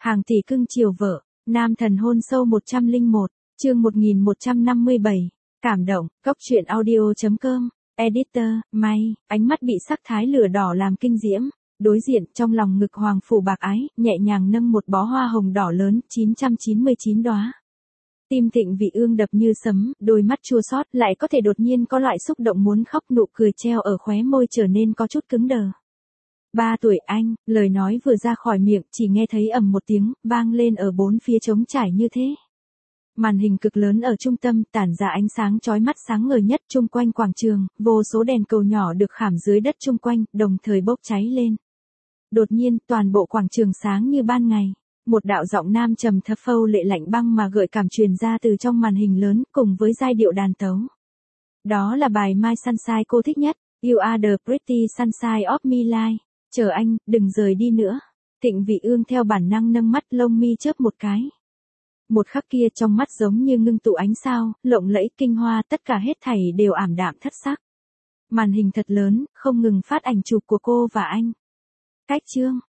Hàng tỷ cưng chiều vợ, nam thần hôn sâu 101, chương 1157, cảm động, góc truyện audio.com, editor, May, ánh mắt bị sắc thái lửa đỏ làm kinh diễm, đối diện trong lòng ngực hoàng phủ bạc ái, nhẹ nhàng nâng một bó hoa hồng đỏ lớn, 999 đóa. Tim Thịnh Vị Ương đập như sấm, đôi mắt chua xót lại có thể đột nhiên có loại xúc động muốn khóc, nụ cười treo ở khóe môi trở nên có chút cứng đờ. 3 tuổi anh, lời nói vừa ra khỏi miệng chỉ nghe thấy ầm một tiếng, vang lên ở bốn phía trống trải như thế. Màn hình cực lớn ở trung tâm tản ra ánh sáng chói mắt sáng ngời nhất chung quanh quảng trường, vô số đèn cầu nhỏ được khảm dưới đất chung quanh, đồng thời bốc cháy lên. Đột nhiên, toàn bộ quảng trường sáng như ban ngày. Một đạo giọng nam trầm thấp phâu lệ lạnh băng mà gợi cảm truyền ra từ trong màn hình lớn, cùng với giai điệu đàn tấu. Đó là bài My Sunshine cô thích nhất, You are the pretty sunshine of my life. Chờ anh, đừng rời đi nữa. Thịnh Vị Ương theo bản năng nâng mắt, lông mi chớp một cái. Một khắc kia trong mắt giống như ngưng tụ ánh sao, lộng lẫy kinh hoa, tất cả hết thảy đều ảm đạm thất sắc. Màn hình thật lớn, không ngừng phát ảnh chụp của cô và anh. Cách chương,